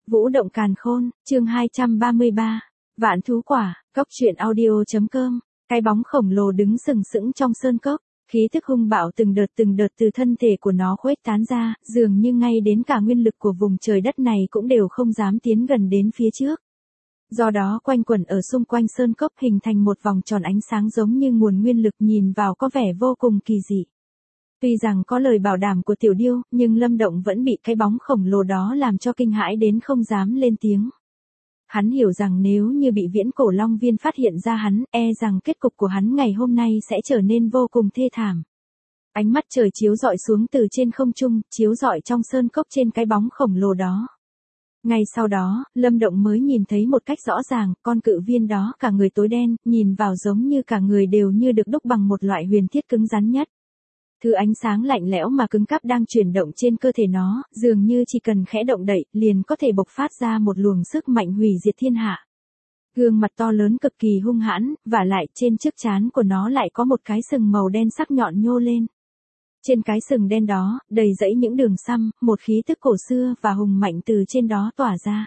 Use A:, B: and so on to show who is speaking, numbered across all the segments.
A: Vũ động càn khôn, chương 233. Vạn thú quả, cốc truyện audio.com. Cái bóng khổng lồ đứng sừng sững trong sơn cốc, khí tức hung bạo từng đợt từ thân thể của nó khuếch tán ra, dường như ngay đến cả nguyên lực của vùng trời đất này cũng đều không dám tiến gần đến phía trước. Do đó quanh quẩn ở xung quanh sơn cốc hình thành một vòng tròn ánh sáng giống như nguồn nguyên lực, nhìn vào có vẻ vô cùng kỳ dị. Tuy rằng có lời bảo đảm của Tiểu Điêu, nhưng Lâm Động vẫn bị cái bóng khổng lồ đó làm cho kinh hãi đến không dám lên tiếng. Hắn hiểu rằng nếu như bị Viễn Cổ Long Viên phát hiện ra hắn, rằng kết cục của hắn ngày hôm nay sẽ trở nên vô cùng thê thảm. Ánh mắt trời chiếu rọi xuống từ trên không trung, chiếu rọi trong sơn cốc trên cái bóng khổng lồ đó. Ngay sau đó, Lâm Động mới nhìn thấy một cách rõ ràng, con cự viên đó cả người tối đen, nhìn vào giống như cả người đều như được đúc bằng một loại huyền thiết cứng rắn nhất. Thứ ánh sáng lạnh lẽo mà cứng cáp đang chuyển động trên cơ thể nó, dường như chỉ cần khẽ động đậy, liền có thể bộc phát ra một luồng sức mạnh hủy diệt thiên hạ. Gương mặt to lớn cực kỳ hung hãn, và lại trên chiếc trán của nó lại có một cái sừng màu đen sắc nhọn nhô lên. Trên cái sừng đen đó, đầy dẫy những đường xăm, một khí tức cổ xưa và hùng mạnh từ trên đó tỏa ra.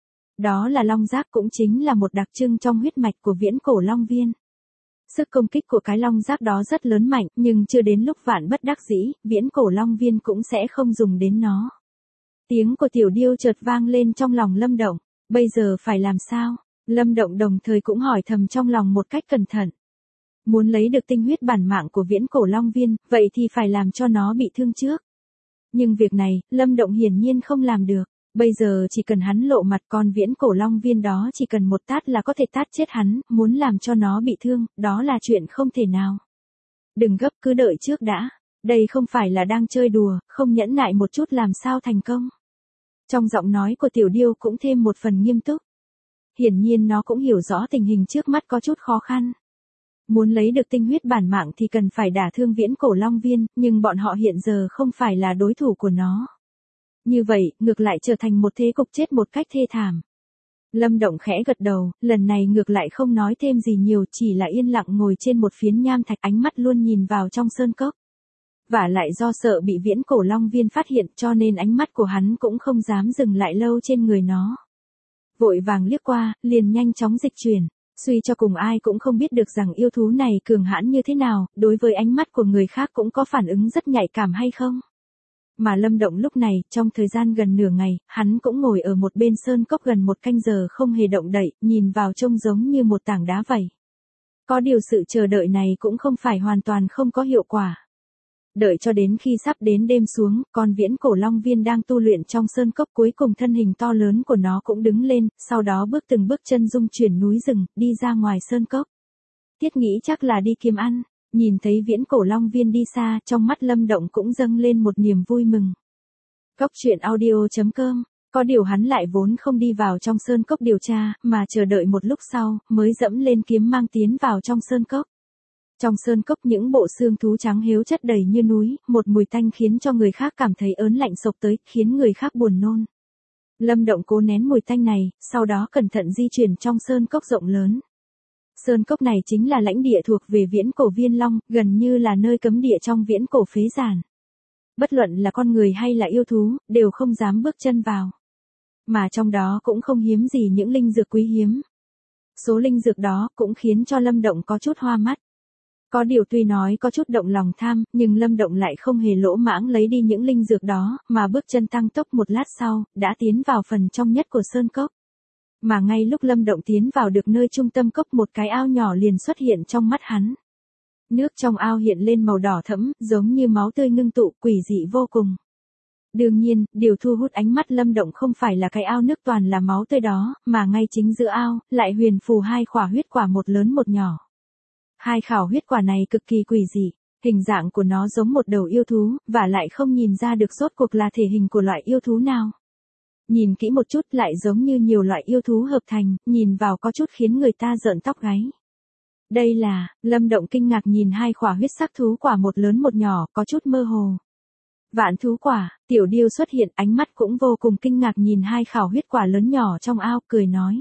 A: Đó là long giác, cũng chính là một đặc trưng trong huyết mạch của Viễn Cổ Long Viên. Sức công kích của cái long giác đó rất lớn mạnh, nhưng chưa đến lúc vạn bất đắc dĩ, Viễn Cổ Long Viên cũng sẽ không dùng đến nó. Tiếng của Tiểu Điêu chợt vang lên trong lòng Lâm Động. Bây giờ phải làm sao? Lâm Động đồng thời cũng hỏi thầm trong lòng một cách cẩn thận. Muốn lấy được tinh huyết bản mạng của Viễn Cổ Long Viên, vậy thì phải làm cho nó bị thương trước. Nhưng việc này, Lâm Động hiển nhiên không làm được. Bây giờ chỉ cần hắn lộ mặt, con Viễn Cổ Long Viên đó chỉ cần một tát là có thể tát chết hắn, muốn làm cho nó bị thương, đó là chuyện không thể nào. Đừng gấp, cứ đợi trước đã. Đây không phải là đang chơi đùa, không nhẫn nại một chút làm sao thành công. Trong giọng nói của Tiểu Điêu cũng thêm một phần nghiêm túc. Hiển nhiên nó cũng hiểu rõ tình hình trước mắt có chút khó khăn. Muốn lấy được tinh huyết bản mạng thì cần phải đả thương Viễn Cổ Long Viên, nhưng bọn họ hiện giờ không phải là đối thủ của nó. Như vậy, ngược lại trở thành một thế cục chết một cách thê thảm. Lâm Động khẽ gật đầu, lần này ngược lại không nói thêm gì nhiều, chỉ là yên lặng ngồi trên một phiến nham thạch, ánh mắt luôn nhìn vào trong sơn cốc. Và lại do sợ bị Viễn Cổ Long Viên phát hiện, cho nên ánh mắt của hắn cũng không dám dừng lại lâu trên người nó. Vội vàng liếc qua, liền nhanh chóng dịch chuyển. Suy cho cùng ai cũng không biết được rằng yêu thú này cường hãn như thế nào, đối với ánh mắt của người khác cũng có phản ứng rất nhạy cảm hay không. Mà Lâm Động lúc này, trong thời gian gần nửa ngày, hắn cũng ngồi ở một bên sơn cốc gần một canh giờ không hề động đậy, nhìn vào trông giống như một tảng đá vậy. Có điều sự chờ đợi này cũng không phải hoàn toàn không có hiệu quả. Đợi cho đến khi sắp đến đêm xuống, con Viễn Cổ Long Viên đang tu luyện trong sơn cốc cuối cùng thân hình to lớn của nó cũng đứng lên, sau đó bước từng bước chân dung chuyển núi rừng, đi ra ngoài sơn cốc. Thiết nghĩ chắc là đi kiếm ăn. Nhìn thấy Viễn Cổ Long Viên đi xa, trong mắt Lâm Động cũng dâng lên một niềm vui mừng. Cốc truyện audio.com. Có điều hắn lại vốn không đi vào trong sơn cốc điều tra, mà chờ đợi một lúc sau, mới dẫm lên kiếm mang tiến vào trong sơn cốc. Trong sơn cốc những bộ xương thú trắng héo chất đầy như núi, một mùi tanh khiến cho người khác cảm thấy ớn lạnh xộc tới, khiến người khác buồn nôn. Lâm Động cố nén mùi tanh này, sau đó cẩn thận di chuyển trong sơn cốc rộng lớn. Sơn cốc này chính là lãnh địa thuộc về Viễn Cổ Viên Long, gần như là nơi cấm địa trong Viễn Cổ phế giản. Bất luận là con người hay là yêu thú, đều không dám bước chân vào. Mà trong đó cũng không hiếm gì những linh dược quý hiếm. Số linh dược đó cũng khiến cho Lâm Động có chút hoa mắt. Có điều tuy nói có chút động lòng tham, nhưng Lâm Động lại không hề lỗ mãng lấy đi những linh dược đó, mà bước chân tăng tốc một lát sau, đã tiến vào phần trong nhất của sơn cốc. Mà ngay lúc Lâm Động tiến vào được nơi trung tâm cốc, một cái ao nhỏ liền xuất hiện trong mắt hắn. Nước trong ao hiện lên màu đỏ thẫm, giống như máu tươi ngưng tụ, quỷ dị vô cùng. Đương nhiên, điều thu hút ánh mắt Lâm Động không phải là cái ao nước toàn là máu tươi đó, mà ngay chính giữa ao, lại huyền phù hai khỏa huyết quả, một lớn một nhỏ. Hai khảo huyết quả này cực kỳ quỷ dị, hình dạng của nó giống một đầu yêu thú, và lại không nhìn ra được rốt cuộc là thể hình của loại yêu thú nào. Nhìn kỹ một chút lại giống như nhiều loại yêu thú hợp thành, nhìn vào có chút khiến người ta rợn tóc gáy. Đây là, Lâm Động kinh ngạc nhìn hai khỏa huyết sắc thú quả, một lớn một nhỏ, có chút mơ hồ. Vạn thú quả. Tiểu Điêu xuất hiện, ánh mắt cũng vô cùng kinh ngạc nhìn hai khảo huyết quả lớn nhỏ trong ao, cười nói.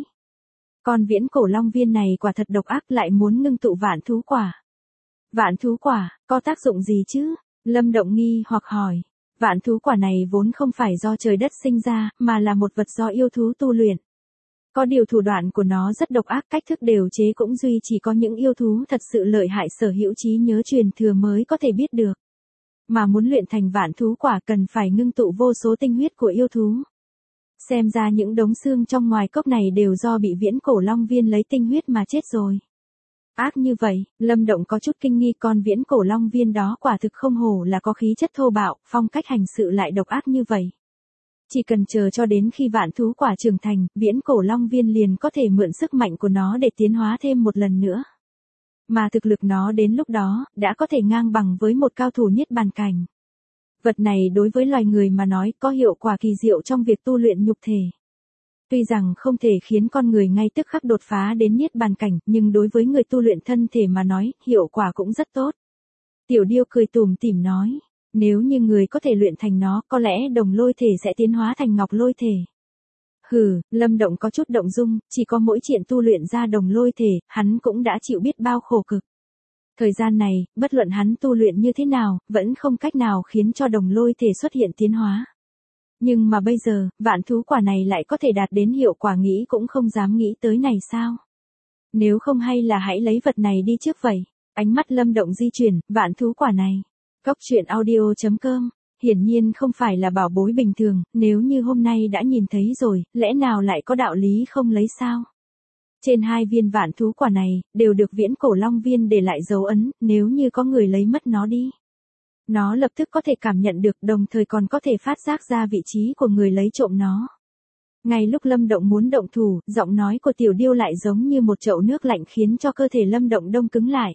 A: Con Viễn Cổ Long Viên này quả thật độc ác, lại muốn ngưng tụ vạn thú quả. Vạn thú quả, có tác dụng gì chứ? Lâm Động nghi hoặc hỏi. Vạn thú quả này vốn không phải do trời đất sinh ra, mà là một vật do yêu thú tu luyện. Có điều thủ đoạn của nó rất độc ác, cách thức điều chế cũng duy chỉ có những yêu thú thật sự lợi hại sở hữu trí nhớ truyền thừa mới có thể biết được. Mà muốn luyện thành vạn thú quả cần phải ngưng tụ vô số tinh huyết của yêu thú. Xem ra những đống xương trong ngoài cốc này đều do bị viễn cổ long viên lấy tinh huyết mà chết rồi. Ác như vậy, Lâm Động có chút kinh nghi, con viễn cổ long viên đó quả thực không hổ là có khí chất thô bạo, phong cách hành sự lại độc ác như vậy. Chỉ cần chờ cho đến khi vạn thú quả trưởng thành, viễn cổ long viên liền có thể mượn sức mạnh của nó để tiến hóa thêm một lần nữa. Mà thực lực nó đến lúc đó, đã có thể ngang bằng với một cao thủ niết bàn cảnh. Vật này đối với loài người mà nói có hiệu quả kỳ diệu trong việc tu luyện nhục thể. Tuy rằng không thể khiến con người ngay tức khắc đột phá đến niết bàn cảnh, nhưng đối với người tu luyện thân thể mà nói, hiệu quả cũng rất tốt. Tiểu Điêu cười tủm tỉm nói, nếu như người có thể luyện thành nó, có lẽ đồng lôi thể sẽ tiến hóa thành ngọc lôi thể. Hừ, Lâm Động có chút động dung, chỉ có mỗi chuyện tu luyện ra đồng lôi thể, hắn cũng đã chịu biết bao khổ cực. Thời gian này, bất luận hắn tu luyện như thế nào, vẫn không cách nào khiến cho đồng lôi thể xuất hiện tiến hóa. Nhưng mà bây giờ, vạn thú quả này lại có thể đạt đến hiệu quả, nghĩ cũng không dám nghĩ tới này sao. Nếu không hay là hãy lấy vật này đi trước vậy. Ánh mắt Lâm Động di chuyển, vạn thú quả này. Cốc truyện audio.com, hiển nhiên không phải là bảo bối bình thường, nếu như hôm nay đã nhìn thấy rồi, lẽ nào lại có đạo lý không lấy sao? Trên 2 viên vạn thú quả này, đều được viễn cổ long viên để lại dấu ấn, nếu như có người lấy mất nó đi. Nó lập tức có thể cảm nhận được, đồng thời còn có thể phát giác ra vị trí của người lấy trộm nó. Ngay lúc Lâm Động muốn động thủ, giọng nói của Tiểu Điêu lại giống như một chậu nước lạnh khiến cho cơ thể Lâm Động đông cứng lại.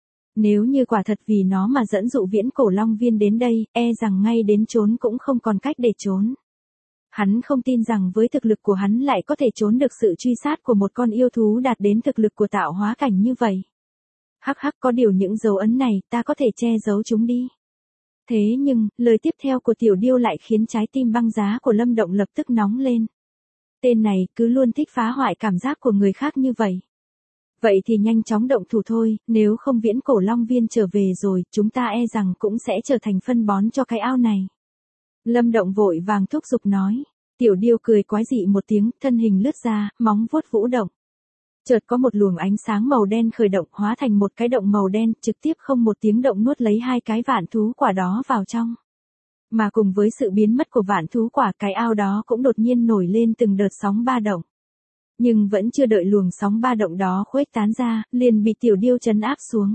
A: Nếu như quả thật vì nó mà dẫn dụ viễn cổ long viên đến đây, e rằng ngay đến trốn cũng không còn cách để trốn. Hắn không tin rằng với thực lực của hắn lại có thể trốn được sự truy sát của một con yêu thú đạt đến thực lực của tạo hóa cảnh như vậy. Hắc hắc, có điều những dấu ấn này ta có thể che giấu chúng đi. Thế nhưng, lời tiếp theo của Tiểu Điêu lại khiến trái tim băng giá của Lâm Động lập tức nóng lên. Tên này cứ luôn thích phá hoại cảm giác của người khác như vậy. Vậy thì nhanh chóng động thủ thôi, nếu không viễn cổ long viên trở về rồi, chúng ta e rằng cũng sẽ trở thành phân bón cho cái ao này. Lâm Động vội vàng thúc giục nói. Tiểu Điêu cười quái dị một tiếng, thân hình lướt ra, móng vuốt vũ động. Chợt có một luồng ánh sáng màu đen khởi động, hóa thành một cái động màu đen, trực tiếp không một tiếng động nuốt lấy 2 cái vạn thú quả đó vào trong. Mà cùng với sự biến mất của vạn thú quả, cái ao đó cũng đột nhiên nổi lên từng đợt sóng ba động. Nhưng vẫn chưa đợi luồng sóng ba động đó khuếch tán ra, liền bị Tiểu Điêu trấn áp xuống.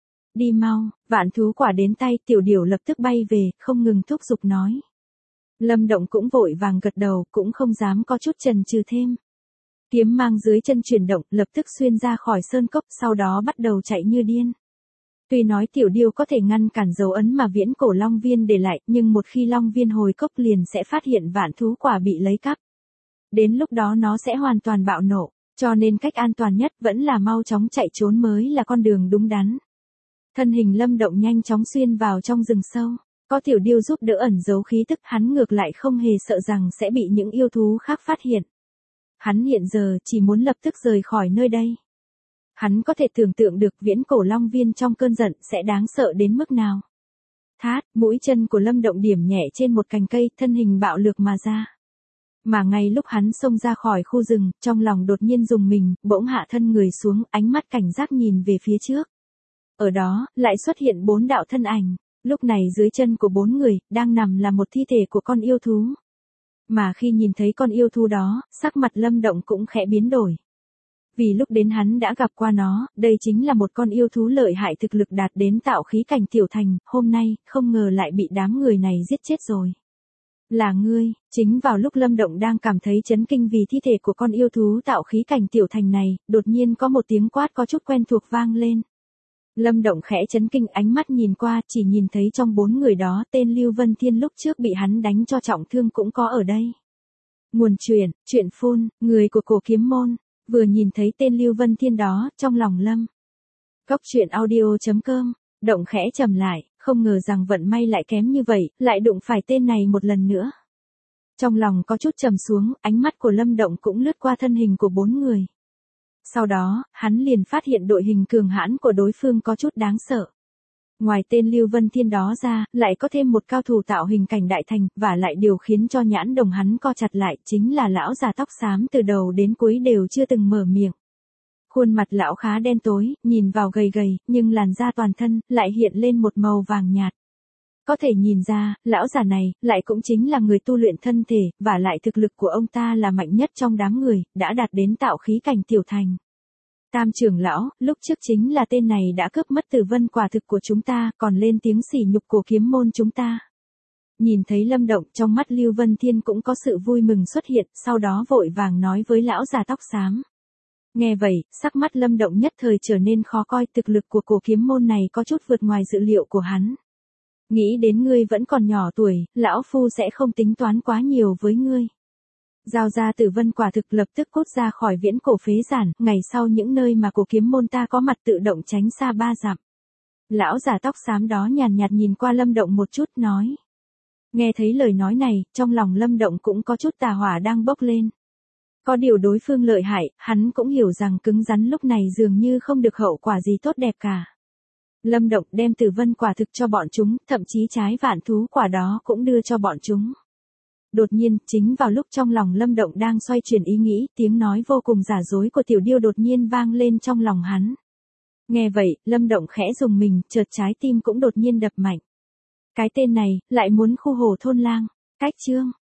A: Đi mau, vạn thú quả đến tay, Tiểu Điểu lập tức bay về, không ngừng thúc giục nói. Lâm Động cũng vội vàng gật đầu, cũng không dám có chút chần chừ thêm. Kiếm mang dưới chân chuyển động, lập tức xuyên ra khỏi sơn cốc, sau đó bắt đầu chạy như điên. Tuy nói Tiểu Điêu có thể ngăn cản dấu ấn mà viễn cổ long viên để lại, nhưng một khi long viên hồi cốc liền sẽ phát hiện vạn thú quả bị lấy cắp. Đến lúc đó nó sẽ hoàn toàn bạo nộ, cho nên cách an toàn nhất vẫn là mau chóng chạy trốn mới là con đường đúng đắn. Thân hình Lâm Động nhanh chóng xuyên vào trong rừng sâu, có Tiểu Điêu giúp đỡ ẩn giấu khí tức, hắn ngược lại không hề sợ rằng sẽ bị những yêu thú khác phát hiện. Hắn hiện giờ chỉ muốn lập tức rời khỏi nơi đây. Hắn có thể tưởng tượng được viễn cổ long viên trong cơn giận sẽ đáng sợ đến mức nào. Thát, mũi chân của Lâm Động điểm nhẹ trên một cành cây, thân hình bạo lược mà ra. Mà ngay lúc hắn xông ra khỏi khu rừng, trong lòng đột nhiên rùng mình, bỗng hạ thân người xuống, ánh mắt cảnh giác nhìn về phía trước. Ở đó, lại xuất hiện 4 đạo thân ảnh. Lúc này dưới chân của 4 người, đang nằm là một thi thể của con yêu thú. Mà khi nhìn thấy con yêu thú đó, sắc mặt Lâm Động cũng khẽ biến đổi. Vì lúc đến hắn đã gặp qua nó, đây chính là một con yêu thú lợi hại, thực lực đạt đến tạo khí cảnh tiểu thành, hôm nay, không ngờ lại bị đám người này giết chết rồi. Là ngươi. Chính vào lúc Lâm Động đang cảm thấy chấn kinh vì thi thể của con yêu thú tạo khí cảnh tiểu thành này, đột nhiên có một tiếng quát có chút quen thuộc vang lên. Lâm Động khẽ chấn kinh, ánh mắt nhìn qua, chỉ nhìn thấy trong 4 người đó, tên Lưu Vân Thiên lúc trước bị hắn đánh cho trọng thương cũng có ở đây. Nguồn truyện phun, người của Cổ Kiếm Môn. Vừa nhìn thấy tên Lưu Vân Thiên đó, trong lòng Lâm Cốc truyện audio.com, Động khẽ trầm lại, không ngờ rằng vận may lại kém như vậy, lại đụng phải tên này một lần nữa. Trong lòng có chút trầm xuống, ánh mắt của Lâm Động cũng lướt qua thân hình của 4 người. Sau đó, hắn liền phát hiện đội hình cường hãn của đối phương có chút đáng sợ. Ngoài tên Lưu Vân Thiên đó ra, lại có thêm một cao thủ tạo hình cảnh đại thành, và lại điều khiến cho nhãn đồng hắn co chặt lại, chính là lão già tóc xám từ đầu đến cuối đều chưa từng mở miệng. Khuôn mặt lão khá đen tối, nhìn vào gầy gầy, nhưng làn da toàn thân, lại hiện lên một màu vàng nhạt. Có thể nhìn ra, lão già này, lại cũng chính là người tu luyện thân thể, và lại thực lực của ông ta là mạnh nhất trong đám người, đã đạt đến tạo khí cảnh tiểu thành. Tam trưởng lão, lúc trước chính là tên này đã cướp mất Tử Vân quả thực của chúng ta, còn lên tiếng sỉ nhục Cổ Kiếm môn chúng ta. Nhìn thấy Lâm Động, trong mắt Lưu Vân Thiên cũng có sự vui mừng xuất hiện, sau đó vội vàng nói với lão già tóc xám. Nghe vậy, sắc mắt Lâm Động nhất thời trở nên khó coi, thực lực của Cổ Kiếm môn này có chút vượt ngoài dự liệu của hắn. Nghĩ đến ngươi vẫn còn nhỏ tuổi, lão phu sẽ không tính toán quá nhiều với ngươi. Giao ra Tử Vân quả thực lập tức cút ra khỏi viễn cổ phế giản, ngày sau những nơi mà Cổ Kiếm môn ta có mặt tự động tránh xa 3 dặm. Lão già tóc xám đó nhàn nhạt nhìn qua Lâm Động một chút nói. Nghe thấy lời nói này, trong lòng Lâm Động cũng có chút tà hỏa đang bốc lên. Có điều đối phương lợi hại, hắn cũng hiểu rằng cứng rắn lúc này dường như không được hậu quả gì tốt đẹp cả. Lâm Động đem Tử Vân quả thực cho bọn chúng, thậm chí trái vạn thú quả đó cũng đưa cho bọn chúng. Đột nhiên, chính vào lúc trong lòng Lâm Động đang xoay chuyển ý nghĩ, tiếng nói vô cùng giả dối của Tiểu Điêu đột nhiên vang lên trong lòng hắn. Nghe vậy, Lâm Động khẽ rùng mình, chợt trái tim cũng đột nhiên đập mạnh. Cái tên này, lại muốn khu hồ thôn lang. Cách chương